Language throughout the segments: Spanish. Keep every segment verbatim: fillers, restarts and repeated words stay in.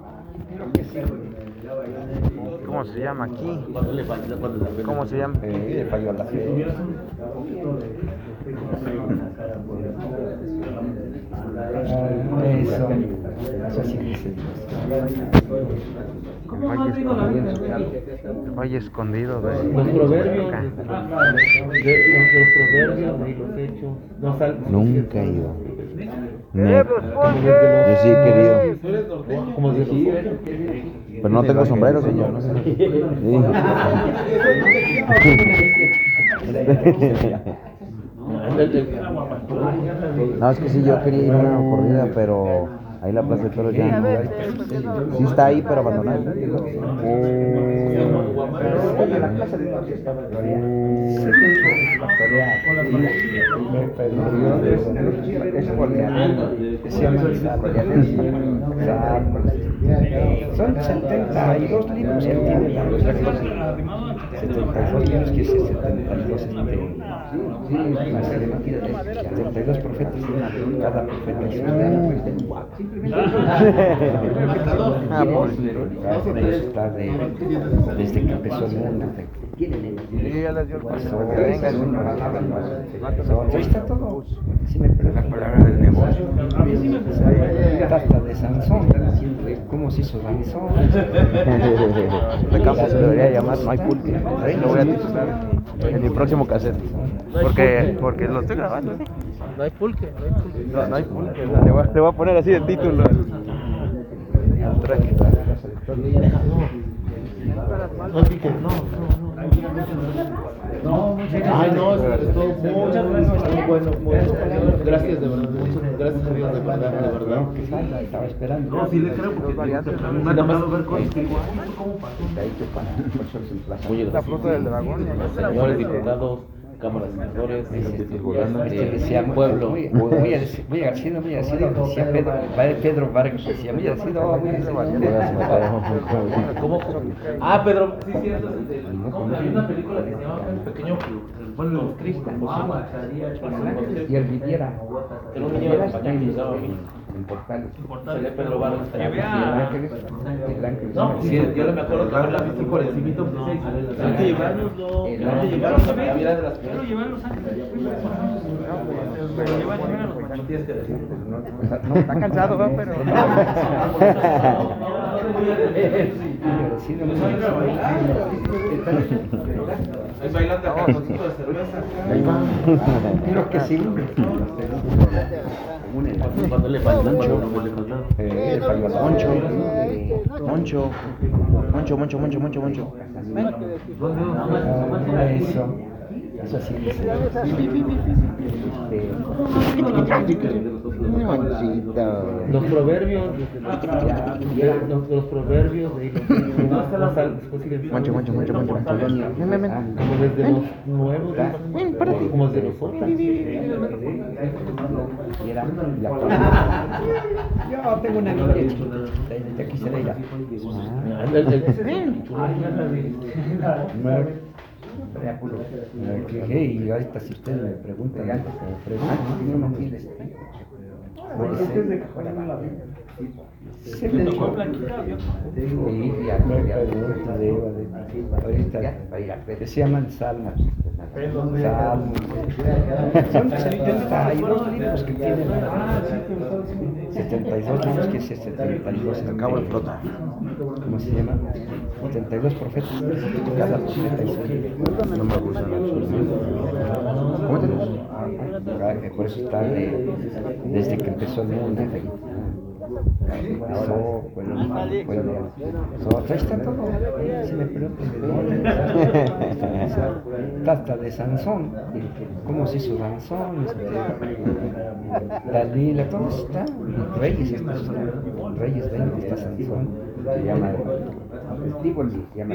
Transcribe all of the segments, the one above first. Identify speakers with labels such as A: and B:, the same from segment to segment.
A: ¿Cómo se llama aquí? ¿Cómo se llama?
B: Eh, le falló la fe. Ah, eso, eso sí dice Dios.
A: El valle escondido, el valle escondido de
C: Los proverbios,
A: acá.
C: de, de- los, los proverbios de los hechos. No sal-
B: Nunca he ido.
A: ¡Eh,
B: No.
A: pues,
B: Yo sí he querido.
C: Como de los
B: Pero no tengo sombrero, señor. Sí. No, es que sí, yo quería ir a una corrida, pero ahí la Plaza de Toros ya no. Sí está ahí, pero abandonada. Son setenta y dos libros que tiene la otra cosa. setenta y dos libros que es setenta y dos setenta y dos profetas, cada profeta es un
A: Ah, pues.
B: está de, desde que empezó el mundo.
A: Sí, ya les dio el paso.
B: Pasó,
A: Que vengan.
B: ahí está todo. Sí me
A: La palabra del negocio.
B: Hasta de Sansón. ¿Cómo se hizo Sansón?
A: De campo se debería llamar No hay pulque. Ahí lo voy a titular en mi próximo cassette. Porque, porque lo estoy grabando, ¿sí?
C: No hay pulque, no hay pulque.
A: No, no hay pulque. Le voy, a, le voy a poner así de título al, al track.
C: No hay pique, no, no, no. Ay, no, estuvo muchas gracias, muy bueno, muy bueno. Gracias de verdad, muchas gracias a Dios de verdad, de verdad.
B: Que salga, estaba esperando.
D: No, sí le creo porque me ha tocado ver cosas que digo, "Ay, ¿esto cómo pasó?"
C: Oye,
A: La fruta del dragón.
C: señores diputados, cámaras senadores,
B: Este
C: eh,
B: decía
C: pueblo.
B: muy, muy, muy agradecido, muy agradecido, muy agradecido, decía Pedro, Pedro Vargas, decía muy agradecido, muy agradecido.
C: ¿Cómo? Ah, Pedro, sí, cierto. Hay una película que se llama El Pequeño Bueno, los Cristos.
B: Y el Viviera,
C: Era un niño de España que llegaba a mí.
B: en Portales.
C: Se lee Pedro Vargas.
B: El Ángeles, el Ángeles.
C: No, sí, yo me acuerdo que haberla visto por encimito. No, hay que llevárnoslo. Hay que llevarnos a ver. Mira de las
D: Quiero llevar a Los Ángeles.
C: No tienes que decir.
B: No, está cansado, ¿no? Pero...
C: Ahí bailando a cajoncito de cerveza.
B: Ahí va. Creo que sí.
C: Cuando le faltan, cuando le faltan.
B: Eh, le falló la
A: Moncho. Moncho. Moncho, Moncho, Moncho, Moncho, Moncho.
B: Ah, eso. Eso sí dice. Monchito.
C: Los proverbios, los, los proverbios de los
A: Moncho, Moncho, Moncho, Moncho, Moncho. Ven, ven, ven.
C: como desde los nuevos, como desde los otros.
B: Y era la Yo tengo una niña chiquita, de aquí se le irá. Y ahorita si ustedes me preguntan, me preguntan, yo no quiero este. Se le dijo. Ahorita se llaman salmos. Salmos. Son setenta y dos libros que tienen. setenta y dos libros que es setenta y dos.
A: Acabo el flota.
B: ¿Cómo se llama? setenta y dos profetas. Cada profeta es un libro.
A: No me gustan los
B: ¿Cómo te llamas? Por eso está de, desde que empezó el mundo. Empezó, fue lo fue lo so, ahí está todo. Si me preguntan, hasta de Sansón, cómo se hizo Sansón, Dalila, todo está. Reyes, está, Reyes veinte, está Sansón, se llama Tívoli, se llama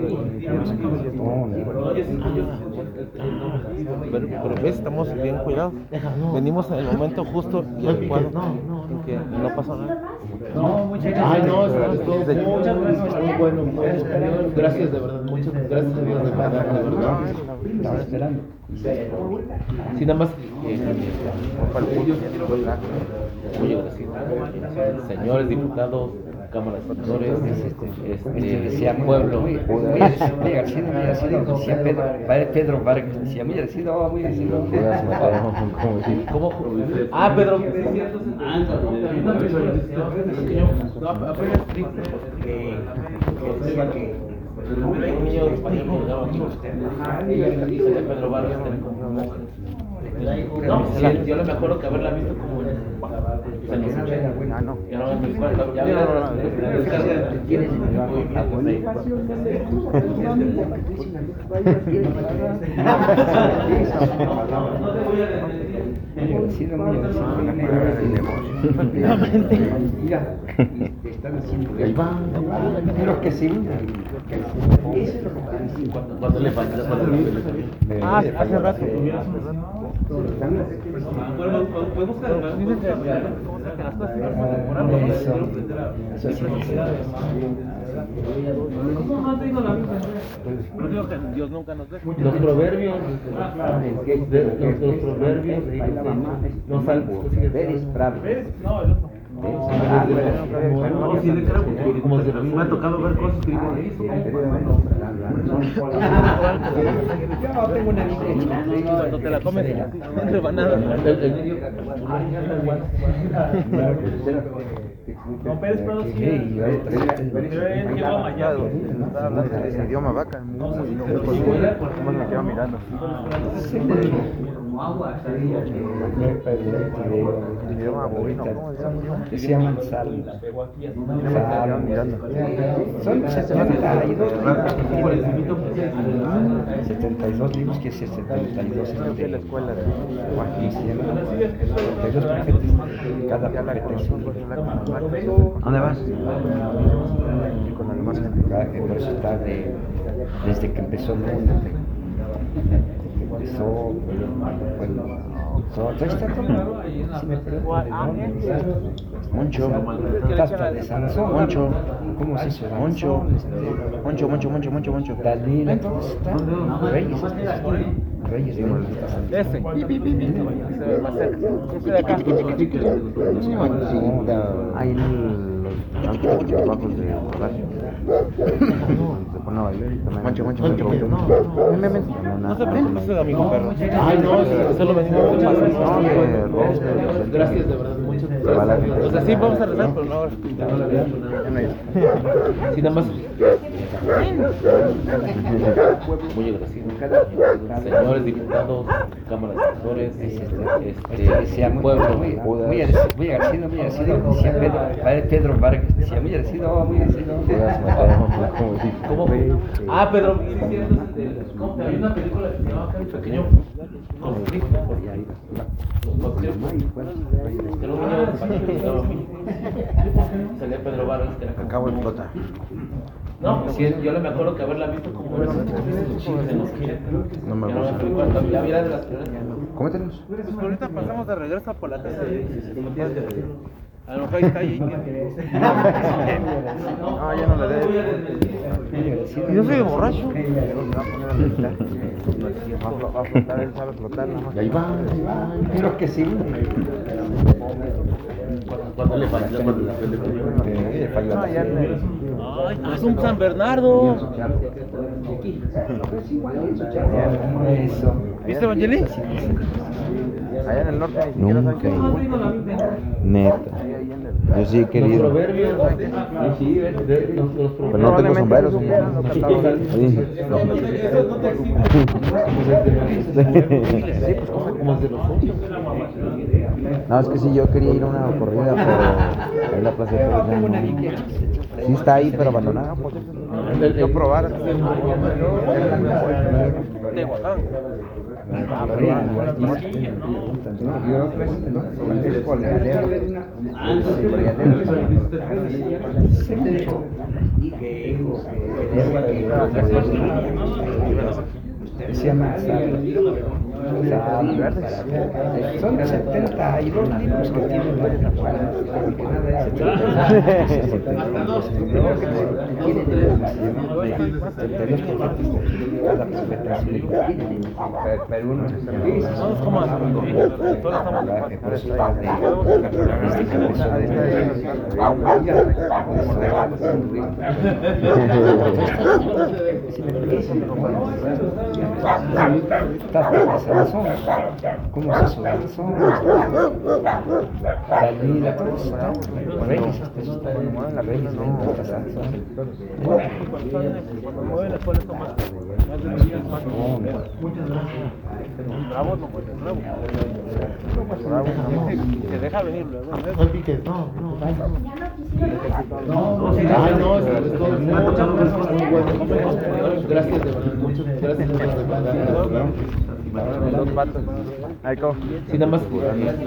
D: Pero, pero ves, estamos bien cuidados. Venimos en el momento justo y adecuado en que no pasa nada.
C: No, muchas gracias. Ay, no, estuvo muchas gracias. Muy bueno, muy bueno. Gracias, de verdad. Muchas gracias a Dios, de verdad, de verdad.
B: estaba esperando.
C: Sí, nada más. Señores diputados, Cámara de Senadores, este, decía Pueblo,
E: muy, muy agradecido, muy agradecido, decía Pedro, padre Pedro Vargas, decía muy agradecido, muy agradecido.
C: ¿cómo? Ah, Pedro. No, apenas triste porque un niño español me llamaba Pedro Vargas. No, sí, yo no me acuerdo que haberla visto como en en los ochenta.
A: Ah, no.
C: Ya no en mi escuela, ya había
E: Muy agradecido, muy agradecido. Mira, están haciendo. Ahí va. Creo que sí.
C: cuando le falta
D: Ah, hace rato.
E: Eso, eso sí, sí.
D: Dios nunca nos deja.
C: los proverbios de, los, los proverbios no salvo
B: Eres bravo.
C: como se me ha tocado ver cosas que digo
E: Yo no tengo una vida.
D: Cuando te la comes, entre bananas.
C: No, Pérez, pero sí.
A: Estaba hablando de ese idioma vaca, muy, muy, ¿cómo me quedo mirando? El idioma bovino, ¿cómo se llama?
E: Se llaman sal. Son setenta y dos libros. setenta y dos libros, que es setenta y dos
A: Creo que es la escuela de
E: Joaquín. setenta y dos profetas. Cada profeta es un libro.
B: ¿Dónde vas?
A: con la demás gente.
E: Que por eso está de, desde que empezó el mundo, desde que empezó, bueno, todo, todo está todo, si me preguntan,
B: Moncho.
E: hasta de Sansón,
B: Moncho.
E: ¿cómo se hizo?
B: Moncho.
E: Este,
B: Moncho, Moncho, Moncho, Moncho, Moncho.
E: Dalila, todo está, Reyes, Reyes de Oro,
D: Ese. Más cerca. Ese de acá.
A: Ahí en los campos bajos de Palacio. Se pone a bailar y también.
B: Moncho, Moncho, Moncho, Moncho.
D: No se preocupe usted, amigo perro.
C: Ay, no,
D: Solo venimos de paso.
C: gracias de verdad, muchas gracias.
D: O sea, sí vamos a rezar, pero no ahora.
C: Sí, nada más. Muy agradecido. Señores diputados, Cámara de Senadores, este,
E: decía muy,
C: pueblo,
E: muy, muy agradecido, muy agradecido, muy agradecido, decía Pedro, padre Pedro Vargas, decía muy agradecido, muy agradecido.
C: ¿Cómo? Ah, Pedro, sí, es cierto, este, ¿cómo? Había una película que se llamaba Cari Pequeño con Cristo. Era un niño español que estaba a mí. Salía Pedro Vargas, que era como-
A: Acabo de flota.
C: No, pues sí, yo me acuerdo que haberla visto como en los ochenta.
A: No me
C: Ya no
A: gusta.
C: fui cuando ya era de las primeras.
B: Cómetelos.
D: Pues ahorita pasamos de regreso por la casa de a lo mejor ahí está ahí.
A: No, ya no le dé.
D: Y yo soy borracho.
A: Se va a poner a meditar. Va a flo- va a flotar, él sabe flotar nada más.
B: Y ahí va.
E: Creo que sí.
C: Cuando le falta, cuando le falta.
A: No, ya le.
D: Ay, es un San Bernardo.
E: Eso.
D: ¿Viste, Evangeli?
A: Allá en el norte ni siquiera saben que
B: Nunca. Neta. Yo sí he
C: Los
B: querido.
C: proverbios, sí, de- de- los, los
B: Pero no tengo
A: Probablemente
B: sombreros.
A: no supieran lo que estaba hablando.
C: como es de los otros.
B: No, es que sí, yo quería ir a una corrida, pero ahí la plaza de toros ya no. Sí está ahí, pero abandonada.
A: Yo probar.
D: Tehuacán.
E: Se llama Sal- Sal- Son setenta y dos libros que tiene la pero uno
D: Vamos como a- todos
E: ¿cómo se eso? Son Dalila, todo eso está. Reyes, eso está. Reyes, Mendoza, Sansón.
D: Cuando mueven las cuales son más más de mil más. Bravo, no puede ser bravo. Se deja venir luego.
C: No piques, no, no. Ay, no, es es todo muchas gracias, muy bueno. Gracias de verdad, muchas gracias de verdad.
A: Dos patos. Ahí como.
C: Sí, nada más.
D: Son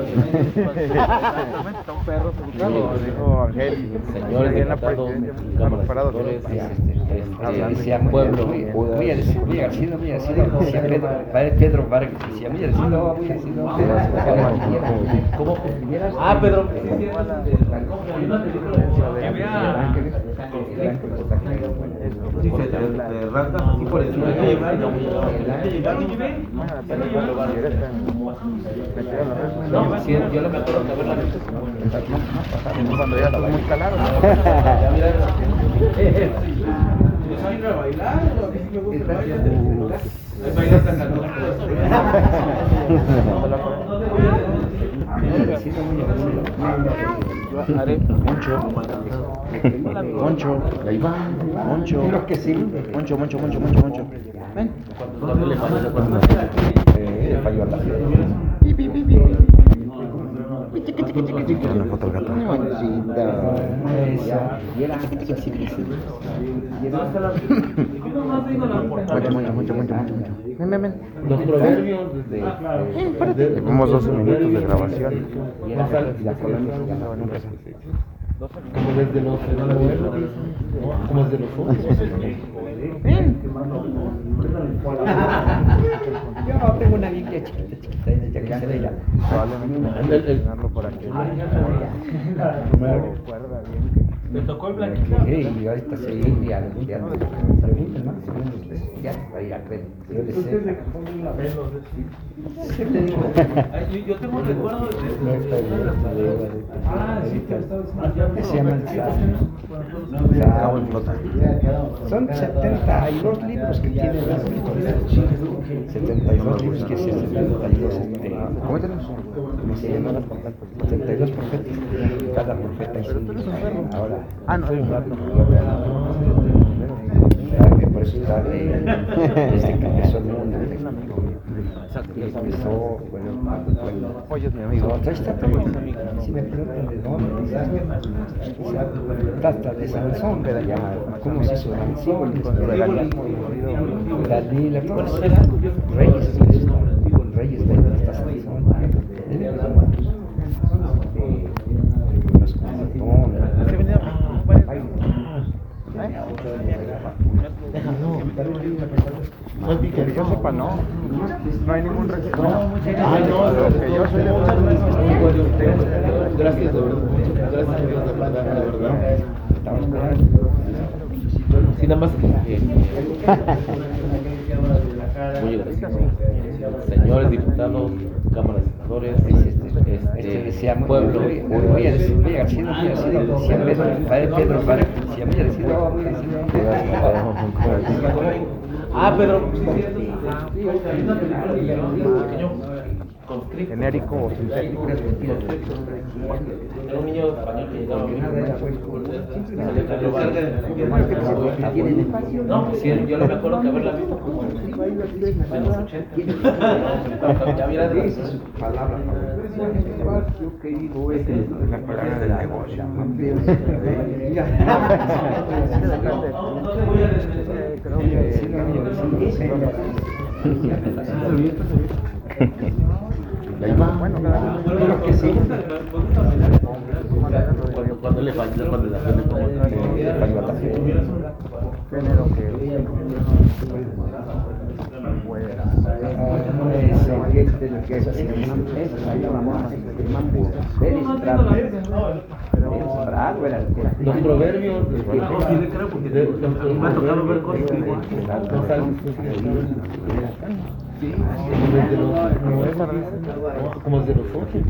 D: perros
A: Como dijo Ángel.
C: Señores
A: en la
C: diputados,
A: presidencia,
C: cámaras,
A: parados.
C: senadores,
E: Este, decía pueblo, muy agradecido, muy agradecido, muy agradecido, decía Pedro, padre Pedro Vargas, decía muy agradecido, muy agradecido.
C: ¿Cómo? Ah, Pedro. Te rascas así por encima. No, sí, yo lo me acuerdo que verla.
A: Cuando ya estás muy calado.
C: ¿Saben a bailar? ¿O a mí sí me gusta bailar? Hay bailar tan calor.
B: Moncho, Moncho, ahí va, Moncho,
E: que sí.
B: Moncho, Moncho, Moncho, Moncho, Moncho. Ven.
C: ¿Dónde le falló?
B: Eh, falló a la una foto al gato. Mucho, mucho, mucho, mucho, mucho. Ven, ven, ven.
C: Los proverbios de.
A: Llevamos doce minutos de grabación.
B: La colonia se llamaba nunca.
C: Como desde los. Como desde los otros.
E: Yo tengo una Biblia chiquita, chiquita, desde que se veía.
A: Probablemente terminarlo por aquí. Recuerda bien.
D: Me tocó el
E: Y
D: blanquito.
E: ahorita se iría a los días. Preguntan, ¿no? Ya, ahí a ver. Yo le sé. ¿Qué te digo?
D: Ay, yo- Yo tengo un recuerdo de. Ah, sí, que estabas.
E: Que se llama el Sal-
A: Cabo en flota.
E: Son setenta y dos libros que tiene la Biblia. setenta y dos libros que es setenta y dos. Este, ¿Cómo tenemos? ¿Cómo se llama? setenta y dos profetas. Cada profeta es un ahora.
A: Ah, no, es un gato.
E: Que por eso está de, desde que empezó el mundo. Y empezó, bueno, bueno.
A: Oye, es mi amigo.
E: Ahí está todo. Si me preguntan de dónde, trata de Sansón, pero ya, ¿cómo se hizo Sansón? Dalila, todo eso. Reyes, Reyes de esta Sansón. Los
C: No piques,
A: Que yo sepa, no. No hay ningún registro.
C: Ay, no,
A: que yo soy de
C: muchas gracias, muy bueno. Gracias, de verdad. Muchas gracias, amigos, de verdad, de verdad. Sí, nada más. eh, Muy gracias. Señores diputados, cámaras de senadores,
E: Este
C: este,
E: decía,
C: pueblo.
E: muy muy agradecido, muy agradecido, muy agradecido, decía Pedro, padre Pedro Vargas, decía muy agradecido, muy agradecido.
C: Ah, Pedro. Hay una película que se llama Pequeño Conscripto.
A: Genérico o sintético.
C: Era un niño español que llegaba a No, pues sí, yo no me acuerdo que haberla visto como en los ochenta. Ya hubiera de
E: Palabra
A: La palabra del negocio. Creo que
E: ahí va, bueno, pero que sí.
C: Cuando, cuando le falló, cuando la gente como
E: Le falló a la gente.
A: género que fue
E: de que es es ahí la mamá Very bravo. Es bravo era el que-
C: Los proverbios. Sí, le creo porque de- de- me ha tocado ver cosas igual. No sabes. Sí, como desde los nueve, como desde los ocho.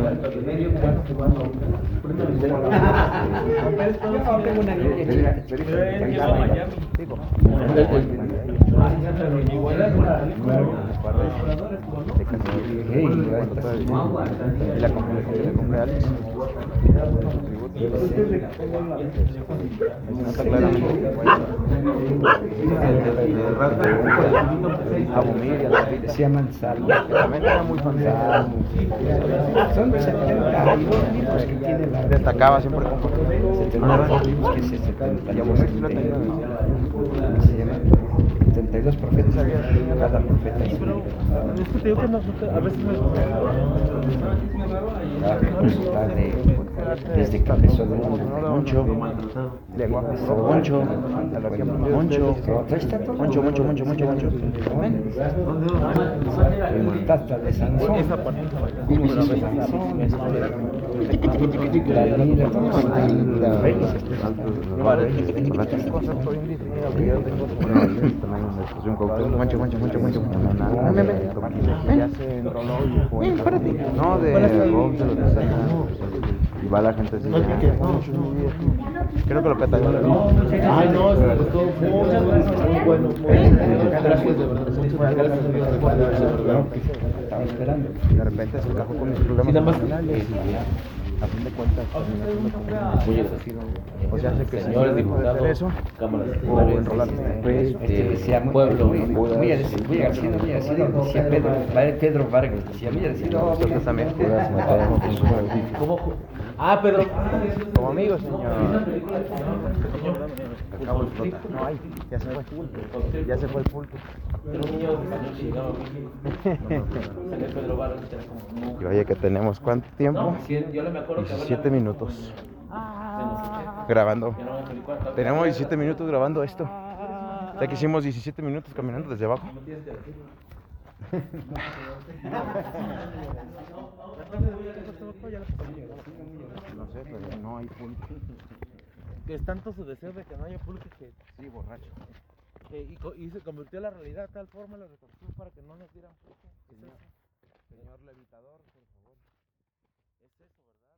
E: Yo tengo una niña chiquita.
A: Y la compré, la compré a Alex. No está claramente. A Bumir y a la Rita.
E: Se llaman Salmo.
A: También era muy fan de
E: Son setenta y dos libros que tiene la.
A: Destacaba siempre con
E: setenta y dos libros que es el setenta y dos. ¿Cómo se llama? setenta y dos profetas. Cada profeta es un.
D: Es que te digo que no, a veces me...
E: Está de, desde que empezó de Moncho,
A: lenguaje.
E: Moncho, Moncho, ahí está todo. Moncho, Moncho, Moncho, Moncho, Moncho. El tata de Sansón, vimos de Sansón, la lira, todos los reyes.
A: Mancho, mancho, mancho, mancho. No, de Rob de los desacados. Y va la gente así. Creo que lo peta.
C: Ay, no, se me gustó mucho, muy bueno, muy bueno. Gracias, de verdad. Muchas gracias, Dios, de verdad.
E: Estaba esperando.
A: De repente se encajó con mis problemas
C: Sí, nada más.
A: personales y a fin de cuentas terminé siendo como muy agradecido. O sea, sé que
C: Señores
A: si yo dejo de hacer
C: diputados,
A: eso
C: cámaras
A: o enrolarme.
E: Pues, este, decía muy,
C: pueblo,
E: muy, muy, muy agradecido, muy agradecido, muy agradecido, decía Pedro, Pedro Vargas, decía muy agradecido.
A: Nosotros también.
C: ¿Cómo? Ah, Pedro.
A: Como amigos, señor. Acabo de flotar. No hay, ya se fue. Ya se fue el pulpo. Y oye, que tenemos cuánto tiempo? diecisiete minutos. Grabando. Tenemos diecisiete minutos grabando esto. Ya que hicimos diecisiete minutos caminando desde abajo. No sé, pero no hay pulpo.
D: Que es tanto su deseo de que no haya pulque que...
A: Sí, borracho.
D: que- y, co- y se convirtió la realidad de tal forma, lo retorció para que no nos dieran pulque. Es eso.
A: Señor levitador, por favor.
D: Es eso, ¿verdad?